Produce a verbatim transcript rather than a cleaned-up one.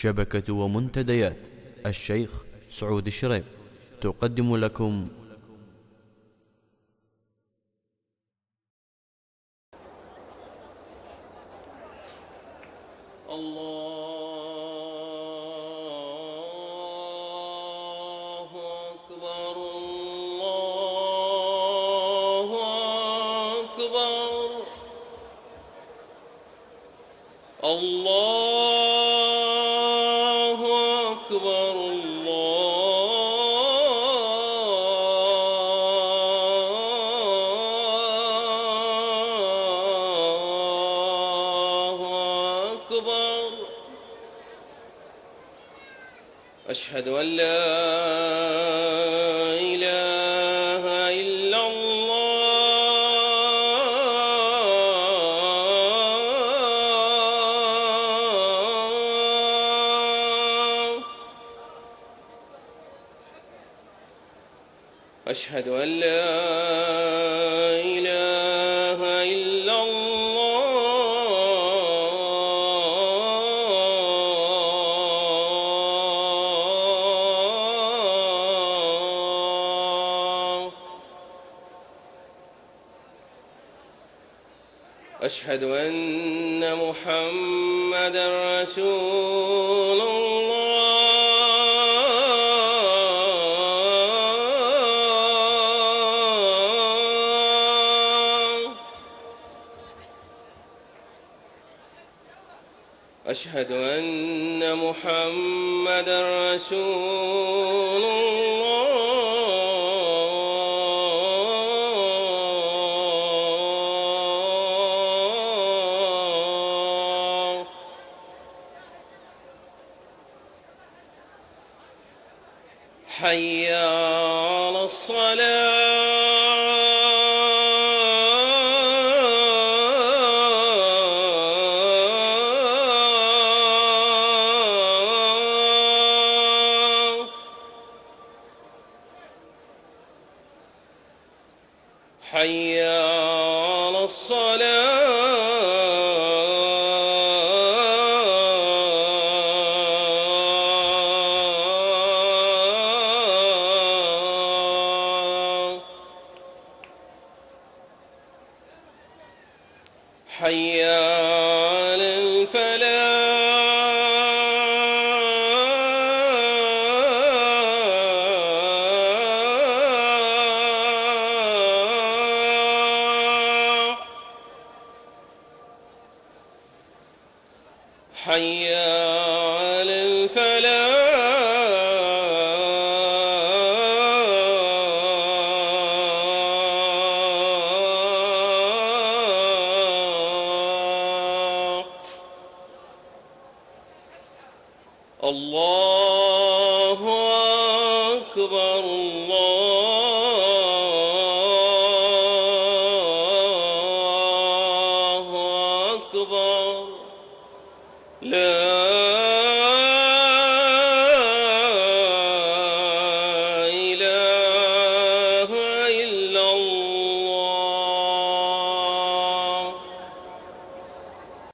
شبكة ومنتديات الشيخ سعود الشريف تقدم لكم الله أكبر الله أكبر الله أكبر الله أكبر. أشهد أن لا إله إلا الله. أشهد أن لا إله إلا الله. أشهد أن محمدًا رسول الله. أشهد أن محمدًا رسول الله. حي على الصلاة. حي على الصلاة. حي على الفلاح. حي على الفلاح. الله